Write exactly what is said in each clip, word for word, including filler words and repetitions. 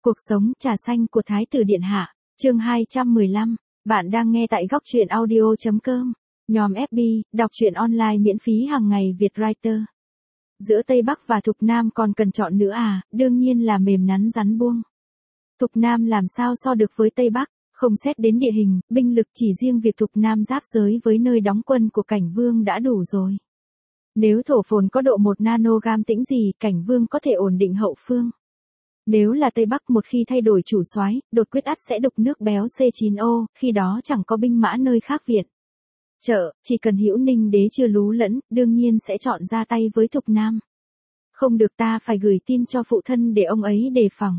Cuộc sống trà xanh của Thái tử Điện Hạ, chương hai trăm mười lăm, bạn đang nghe tại góc truyện audio chấm com, nhóm ép bê, đọc truyện online miễn phí hàng ngày Việt Writer. Giữa Tây Bắc và Thục Nam còn cần chọn nữa à, đương nhiên là mềm nắn rắn buông. Thục Nam làm sao so được với Tây Bắc, không xét đến địa hình, binh lực chỉ riêng việc Thục Nam giáp giới với nơi đóng quân của Cảnh Vương đã đủ rồi. Nếu thổ phồn có độ một nanogam tĩnh gì, Cảnh Vương có thể ổn định hậu phương. Nếu là Tây Bắc một khi thay đổi chủ soái, đột quyết ắt sẽ đục nước béo xê chín ô, khi đó chẳng có binh mã nơi khác viện trợ, chỉ cần Hữu Ninh đế chưa lú lẫn, đương nhiên sẽ chọn ra tay với Thục Nam. Không được, ta phải gửi tin cho phụ thân để ông ấy đề phòng.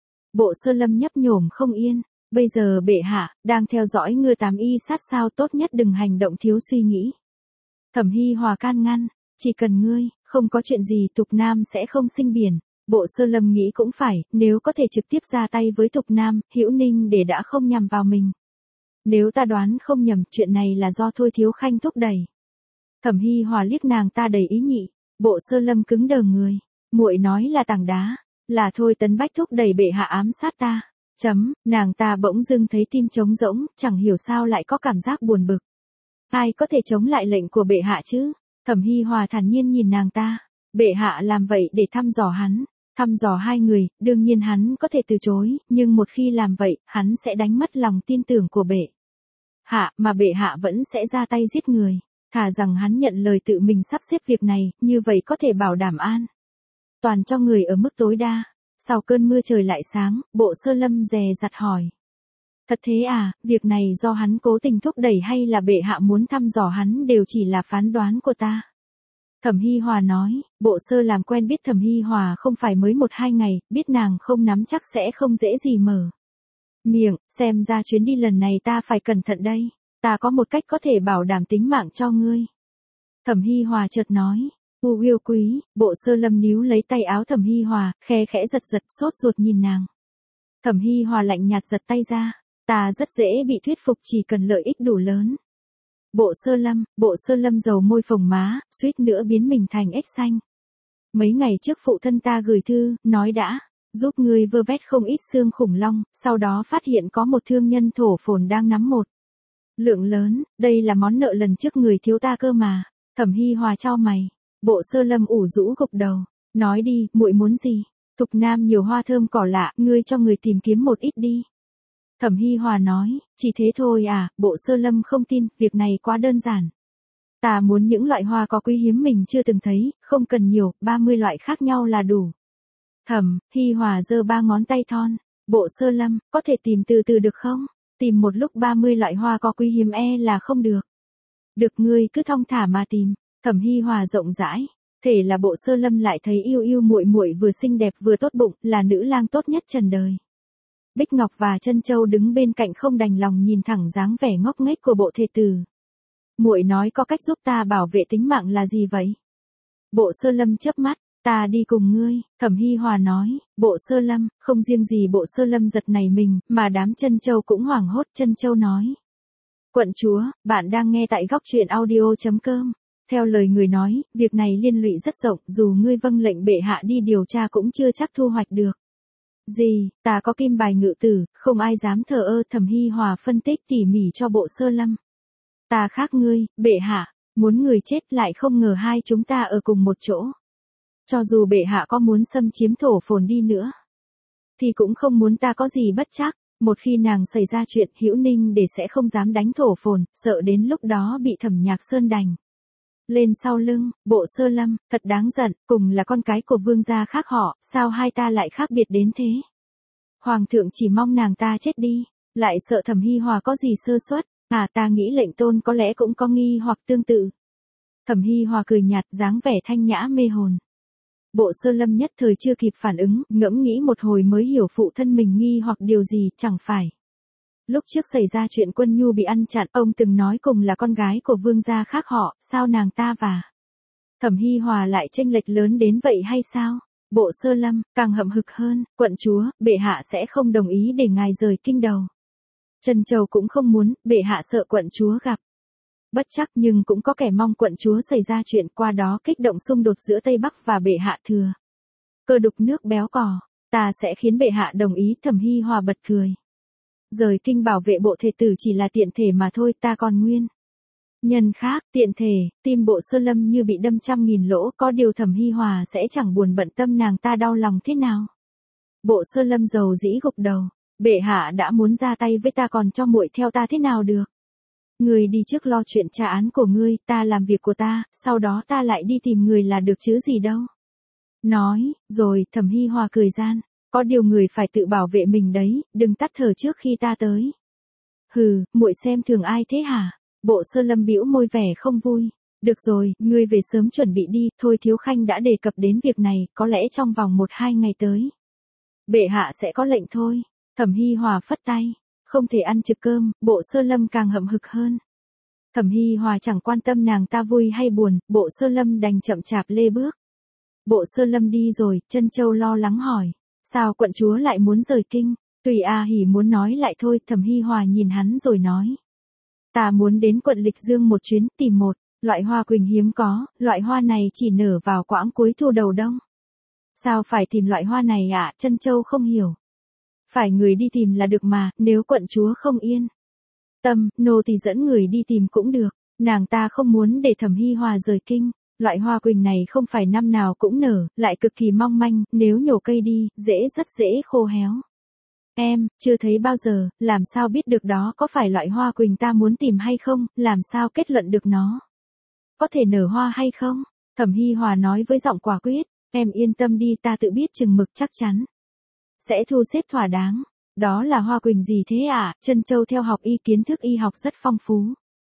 Bộ Sơ Lâm nhấp nhổm không yên, bây giờ bệ hạ đang theo dõi Ngư Tám Y sát sao, tốt nhất đừng hành động thiếu suy nghĩ. Thẩm Hy Hòa can ngăn, chỉ cần ngươi không có chuyện gì Thục Nam sẽ không sinh biển. Bộ Sơ Lâm nghĩ cũng phải, nếu có thể trực tiếp ra tay với Thục Nam, Hữu Ninh để đã không nhằm vào mình. Nếu ta đoán không nhầm, chuyện này là do Thôi Thiếu Khanh thúc đẩy. Thẩm Hy Hòa liếc nàng ta đầy ý nhị, Bộ Sơ Lâm cứng đờ người, muội nói là tảng đá, là Thôi Tấn Bách thúc đẩy bệ hạ ám sát ta. Chấm, nàng ta bỗng dưng thấy tim trống rỗng, chẳng hiểu sao lại có cảm giác buồn bực. Ai có thể chống lại lệnh của bệ hạ chứ? Thẩm Hy Hòa thản nhiên nhìn nàng ta, bệ hạ làm vậy để thăm dò hắn. Thăm dò hai người, đương nhiên hắn có thể từ chối, nhưng một khi làm vậy, hắn sẽ đánh mất lòng tin tưởng của bệ hạ, mà bệ hạ vẫn sẽ ra tay giết người. Thà rằng hắn nhận lời tự mình sắp xếp việc này, như vậy có thể bảo đảm an toàn cho người ở mức tối đa. Sau cơn mưa trời lại sáng, Bộ Sơ Lâm dè dặt hỏi. Thật thế à, việc này do hắn cố tình thúc đẩy hay là bệ hạ muốn thăm dò hắn đều chỉ là phán đoán của ta? Thẩm Hy Hòa nói, Bộ Sơ làm quen biết Thẩm Hy Hòa không phải mới một hai ngày, biết nàng không nắm chắc sẽ không dễ gì mở miệng, xem ra chuyến đi lần này ta phải cẩn thận đây, ta có một cách có thể bảo đảm tính mạng cho ngươi. Thẩm Hy Hòa chợt nói, U yêu quý, Bộ Sơ Lâm níu lấy tay áo Thẩm Hy Hòa, khe khẽ giật giật, sốt ruột nhìn nàng. Thẩm Hy Hòa lạnh nhạt giật tay ra, ta rất dễ bị thuyết phục chỉ cần lợi ích đủ lớn. Bộ Sơ Lâm, Bộ Sơ Lâm dầu môi phồng má, suýt nữa biến mình thành ếch xanh. Mấy ngày trước phụ thân ta gửi thư, nói đã giúp ngươi vơ vét không ít xương khủng long, sau đó phát hiện có một thương nhân thổ phồn đang nắm một lượng lớn, đây là món nợ lần trước người thiếu ta cơ mà. Thẩm Hy Hòa chau mày, Bộ Sơ Lâm ủ rũ gục đầu, nói đi, muội muốn gì? Thục Nam nhiều hoa thơm cỏ lạ, ngươi cho người tìm kiếm một ít đi. Thẩm Hy Hòa nói, chỉ thế thôi à? Bộ Sơ Lâm không tin, việc này quá đơn giản. Ta muốn những loại hoa có quý hiếm mình chưa từng thấy, không cần nhiều, ba mươi loại khác nhau là đủ. Thẩm Hy Hòa giơ ba ngón tay thon, Bộ Sơ Lâm, có thể tìm từ từ được không? Tìm một lúc ba mươi loại hoa có quý hiếm e là không được. Được, ngươi cứ thong thả mà tìm. Thẩm Hy Hòa rộng rãi, thể là Bộ Sơ Lâm lại thấy yêu yêu muội muội vừa xinh đẹp vừa tốt bụng, là nữ lang tốt nhất trần đời. Bích Ngọc và Trân Châu đứng bên cạnh không đành lòng nhìn thẳng dáng vẻ ngốc nghếch của bộ thê tử. Muội nói có cách giúp ta bảo vệ tính mạng là gì vậy? Bộ Sơ Lâm chớp mắt, ta đi cùng ngươi. Thẩm Hy Hòa nói, Bộ Sơ Lâm, không riêng gì Bộ Sơ Lâm giật nảy mình, mà đám Trân Châu cũng hoảng hốt. Trân Châu nói, quận chúa, bạn đang nghe tại góc truyện audio chấm com. Theo lời người nói, việc này liên lụy rất rộng, dù ngươi vâng lệnh bệ hạ đi điều tra cũng chưa chắc thu hoạch được gì, ta có kim bài ngự tử, không ai dám thờ ơ. Thẩm Hy Hòa phân tích tỉ mỉ cho Bộ Sơ Lâm. Ta khác ngươi, bệ hạ, muốn người chết lại không ngờ hai chúng ta ở cùng một chỗ. Cho dù bệ hạ có muốn xâm chiếm thổ phồn đi nữa, thì cũng không muốn ta có gì bất trắc. Một khi nàng xảy ra chuyện, Hữu Ninh để sẽ không dám đánh thổ phồn, sợ đến lúc đó bị Thẩm Nhạc Sơn đành lên sau lưng. Bộ Sơ Lâm, thật đáng giận, cùng là con cái của vương gia khác họ, sao hai ta lại khác biệt đến thế? Hoàng thượng chỉ mong nàng ta chết đi, lại sợ Thẩm Hy Hòa có gì sơ suất, à ta nghĩ lệnh tôn có lẽ cũng có nghi hoặc tương tự. Thẩm Hy Hòa cười nhạt, dáng vẻ thanh nhã mê hồn. Bộ Sơ Lâm nhất thời chưa kịp phản ứng, ngẫm nghĩ một hồi mới hiểu phụ thân mình nghi hoặc điều gì, chẳng phải lúc trước xảy ra chuyện Quân Nhu bị ăn chặn, ông từng nói cùng là con gái của vương gia khác họ, sao nàng ta và Thẩm Hy Hòa lại chênh lệch lớn đến vậy hay sao? Bộ Sơ Lâm càng hậm hực hơn, quận chúa, bệ hạ sẽ không đồng ý để ngài rời kinh đầu. Trân Châu cũng không muốn, bệ hạ sợ quận chúa gặp bất trắc, nhưng cũng có kẻ mong quận chúa xảy ra chuyện, qua đó kích động xung đột giữa Tây Bắc và bệ hạ thừa cơ đục nước béo cò. Ta sẽ khiến bệ hạ đồng ý. Thẩm Hi Hòa bật cười. Rời kinh bảo vệ bộ thể tử chỉ là tiện thể mà thôi, ta còn nguyên nhân khác. Tiện thể, tim Bộ Sơ Lâm như bị đâm trăm nghìn lỗ, có điều Thẩm Hi Hòa sẽ chẳng buồn bận tâm nàng ta đau lòng thế nào. Bộ Sơ Lâm dầu dĩ gục đầu. Bệ hạ đã muốn ra tay với ta còn cho muội theo ta thế nào được. Ngươi đi trước lo chuyện tra án của ngươi, ta làm việc của ta, sau đó ta lại đi tìm người là được chứ gì đâu. Nói, rồi, Thẩm Hi Hòa cười gian. Có điều người phải tự bảo vệ mình đấy, đừng tắt thở trước khi ta tới. Hừ, muội xem thường ai thế hả? Bộ Sơ Lâm bĩu môi vẻ không vui. Được rồi, ngươi về sớm chuẩn bị đi, thôi Thiếu Khanh đã đề cập đến việc này, có lẽ trong vòng một hai ngày tới. Bệ hạ sẽ có lệnh thôi. Thẩm Hi Hòa phất tay. Không thể ăn trực cơm, Bộ Sơ Lâm càng hậm hực hơn. Thẩm Hi Hòa chẳng quan tâm nàng ta vui hay buồn, Bộ Sơ Lâm đành chậm chạp lê bước. Bộ Sơ Lâm đi rồi, Trân Châu lo lắng hỏi. Sao quận chúa lại muốn rời kinh? Tùy A Hỉ muốn nói lại thôi. Thẩm Hi Hòa nhìn hắn rồi nói. Ta muốn đến quận Lịch Dương một chuyến, tìm một loại hoa quỳnh hiếm có, loại hoa này chỉ nở vào quãng cuối thu đầu đông. Sao phải tìm loại hoa này ạ? À? Trân Châu không hiểu. Phải người đi tìm là được mà, nếu quận chúa không yên tâm, nô tỳ dẫn người đi tìm cũng được. Nàng ta không muốn để Thẩm Hi Hòa rời kinh. Loại hoa quỳnh này không phải năm nào cũng nở, lại cực kỳ mong manh, nếu nhổ cây đi, dễ rất dễ khô héo. Em, chưa thấy bao giờ, làm sao biết được đó có phải loại hoa quỳnh ta muốn tìm hay không, làm sao kết luận được nó có thể nở hoa hay không? Thẩm Hi Hòa nói với giọng quả quyết. Em yên tâm đi, ta tự biết chừng mực chắc chắn sẽ thu xếp thỏa đáng. Đó là hoa quỳnh gì thế ạ? À? Trân Châu theo học y kiến thức y học rất phong phú.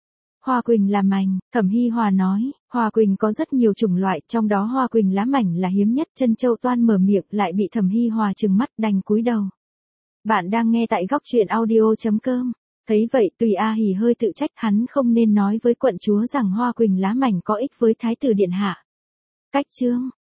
Hoa quỳnh là mảnh, Thẩm Hi Hòa nói, hoa quỳnh có rất nhiều chủng loại, trong đó hoa quỳnh lá mảnh là hiếm nhất. Trân Châu toan mở miệng lại bị Thẩm Hi Hòa trừng mắt đành cúi đầu. Bạn đang nghe tại góc truyện audio chấm com. Thấy vậy, Tùy A Hỉ hơi tự trách, hắn không nên nói với quận chúa rằng hoa quỳnh lá mảnh có ích với thái tử điện hạ. Cách chương